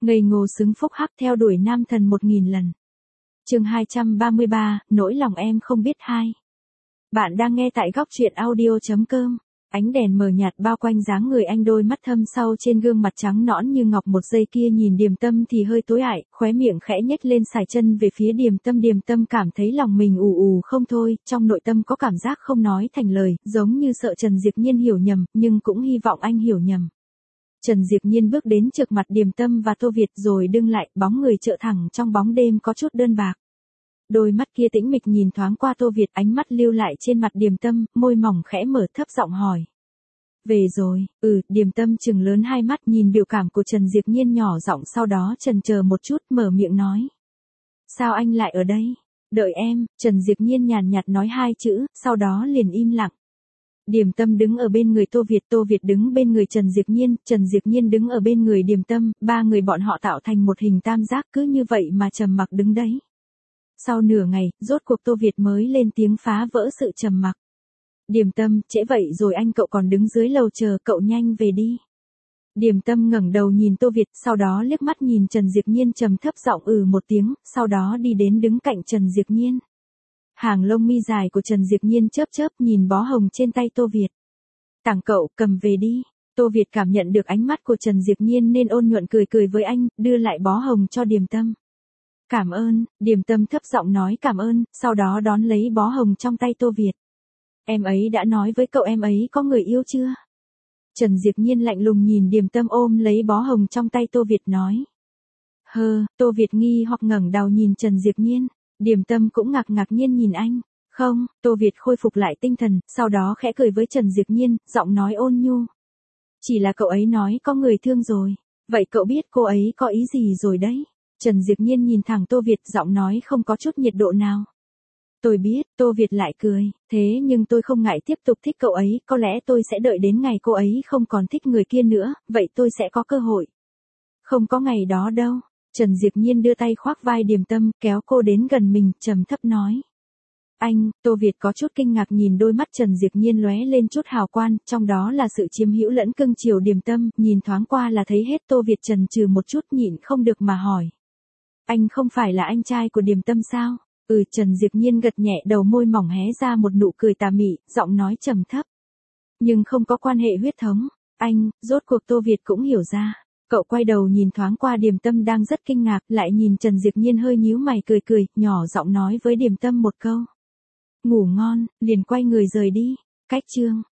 Ngây ngô xứng phúc hắc theo đuổi nam thần 1000 lần. Chương 233, nỗi lòng em không biết hai. Bạn đang nghe tại góc truyện audio.com. Ánh đèn mờ nhạt bao quanh dáng người anh, đôi mắt thâm sâu trên gương mặt trắng nõn như ngọc một giây kia nhìn Điềm Tâm thì hơi tối ại, khóe miệng khẽ nhếch lên sải chân về phía Điềm Tâm cảm thấy lòng mình ù ù không thôi, trong nội tâm có cảm giác không nói thành lời, giống như sợ Trần Diệp Nhiên hiểu nhầm, nhưng cũng hy vọng anh hiểu nhầm. Trần Diệp Nhiên bước đến trước mặt Điềm Tâm và Tô Việt rồi đứng lại, bóng người trợ thẳng trong bóng đêm có chút đơn bạc. Đôi mắt kia tĩnh mịch nhìn thoáng qua Tô Việt, ánh mắt lưu lại trên mặt Điềm Tâm, môi mỏng khẽ mở thấp giọng hỏi. Về rồi, Điềm Tâm trừng lớn hai mắt nhìn biểu cảm của Trần Diệp Nhiên nhỏ giọng, sau đó chần chờ một chút mở miệng nói. Sao anh lại ở đây? Đợi em, Trần Diệp Nhiên nhàn nhạt nói hai chữ, sau đó liền im lặng. Điềm Tâm đứng ở bên người Tô Việt đứng bên người Trần Diệp Nhiên đứng ở bên người Điềm Tâm, ba người bọn họ tạo thành một hình tam giác, cứ như vậy mà trầm mặc đứng đấy. Sau nửa ngày, rốt cuộc Tô Việt mới lên tiếng phá vỡ sự trầm mặc. Điềm Tâm, trễ vậy rồi anh, cậu còn đứng dưới lầu chờ, cậu nhanh về đi. Điềm Tâm ngẩng đầu nhìn Tô Việt, sau đó liếc mắt nhìn Trần Diệp Nhiên trầm thấp giọng một tiếng, sau đó đi đến đứng cạnh Trần Diệp Nhiên. Hàng lông mi dài của Trần Diệp Nhiên chớp nhìn bó hồng trên tay Tô Việt. Tặng cậu, cầm về đi. Tô Việt cảm nhận được ánh mắt của Trần Diệp Nhiên nên ôn nhuận cười với anh, đưa lại bó hồng cho Điềm Tâm. Cảm ơn, Điềm Tâm thấp giọng nói cảm ơn, sau đó đón lấy bó hồng trong tay Tô Việt. Em ấy đã nói với cậu em ấy có người yêu chưa? Trần Diệp Nhiên lạnh lùng nhìn Điềm Tâm ôm lấy bó hồng trong tay Tô Việt nói. Tô Việt nghi hoặc ngẩng đầu nhìn Trần Diệp Nhiên. Điềm Tâm cũng ngạc nhiên nhìn anh. Không, Tô Việt khôi phục lại tinh thần, sau đó khẽ cười với Trần Diệp Nhiên, giọng nói ôn nhu. Chỉ là cậu ấy nói có người thương rồi. Vậy cậu biết cô ấy có ý gì rồi đấy? Trần Diệp Nhiên nhìn thẳng Tô Việt, giọng nói không có chút nhiệt độ nào. Tôi biết, Tô Việt lại cười, thế nhưng tôi không ngại tiếp tục thích cậu ấy, có lẽ tôi sẽ đợi đến ngày cô ấy không còn thích người kia nữa, vậy tôi sẽ có cơ hội. Không có ngày đó đâu. Trần Diệp Nhiên đưa tay khoác vai Điềm Tâm, kéo cô đến gần mình, trầm thấp nói. Anh, Tô Việt có chút kinh ngạc nhìn đôi mắt Trần Diệp Nhiên lóe lên chút hào quang, trong đó là sự chiếm hữu lẫn cưng chiều Điềm Tâm, nhìn thoáng qua là thấy hết. Tô Việt chần chừ một chút nhịn không được mà hỏi. Anh không phải là anh trai của Điềm Tâm sao? Trần Diệp Nhiên gật nhẹ đầu, môi mỏng hé ra một nụ cười tà mị, giọng nói trầm thấp. Nhưng không có quan hệ huyết thống. Anh, rốt cuộc Tô Việt cũng hiểu ra. Cậu quay đầu nhìn thoáng qua Điềm Tâm đang rất kinh ngạc, lại nhìn Trần Diệp Nhiên hơi nhíu mày cười, nhỏ giọng nói với Điềm Tâm một câu. Ngủ ngon, liền quay người rời đi. Cách chương.